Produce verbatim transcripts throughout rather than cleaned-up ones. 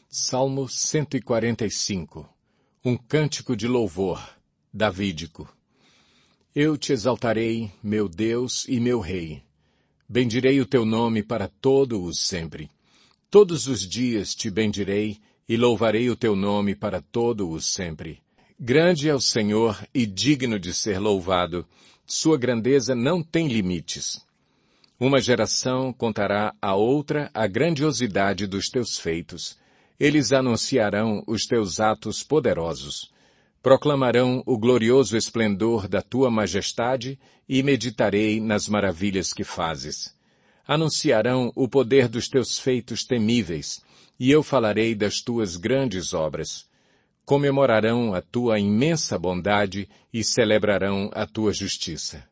Salmo cento e quarenta e cinco. Um cântico de louvor, davídico. Eu te exaltarei, meu Deus e meu Rei. Bendirei o teu nome para todo o sempre. Todos os dias te bendirei e louvarei o teu nome para todo o sempre. Grande é o Senhor e digno de ser louvado. Sua grandeza não tem limites. Uma geração contará à outra a grandiosidade dos teus feitos. Eles anunciarão os teus atos poderosos. Proclamarão o glorioso esplendor da tua majestade e meditarei nas maravilhas que fazes. Anunciarão o poder dos teus feitos temíveis, e eu falarei das tuas grandes obras. Comemorarão a tua imensa bondade e celebrarão a tua justiça.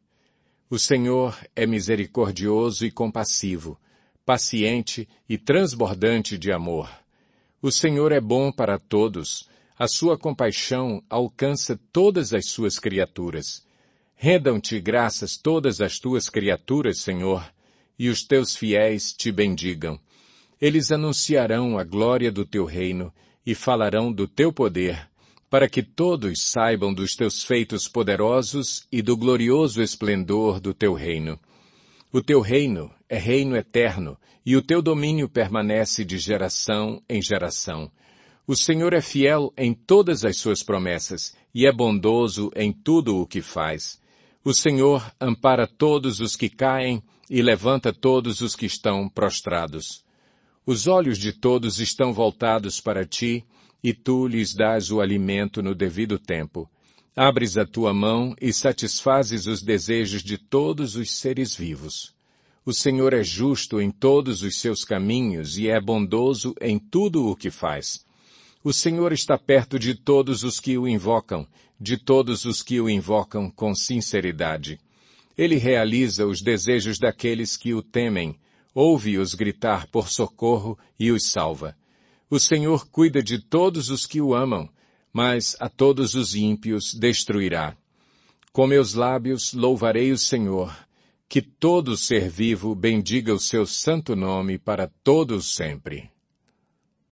O Senhor é misericordioso e compassivo, paciente e transbordante de amor. O Senhor é bom para todos, a sua compaixão alcança todas as suas criaturas. Rendam-te graças todas as tuas criaturas, Senhor, e os teus fiéis te bendigam. Eles anunciarão a glória do teu reino e falarão do teu poder, para que todos saibam dos teus feitos poderosos e do glorioso esplendor do teu reino. O teu reino é reino eterno, e o teu domínio permanece de geração em geração. O Senhor é fiel em todas as suas promessas, e é bondoso em tudo o que faz. O Senhor ampara todos os que caem e levanta todos os que estão prostrados. Os olhos de todos estão voltados para ti, e tu lhes dás o alimento no devido tempo. Abres a tua mão e satisfazes os desejos de todos os seres vivos. O Senhor é justo em todos os seus caminhos e é bondoso em tudo o que faz. O Senhor está perto de todos os que o invocam, de todos os que o invocam com sinceridade. Ele realiza os desejos daqueles que o temem, ouve-os gritar por socorro e os salva. O Senhor cuida de todos os que o amam, mas a todos os ímpios destruirá. Com meus lábios louvarei o Senhor. Que todo ser vivo bendiga o seu santo nome para todo sempre.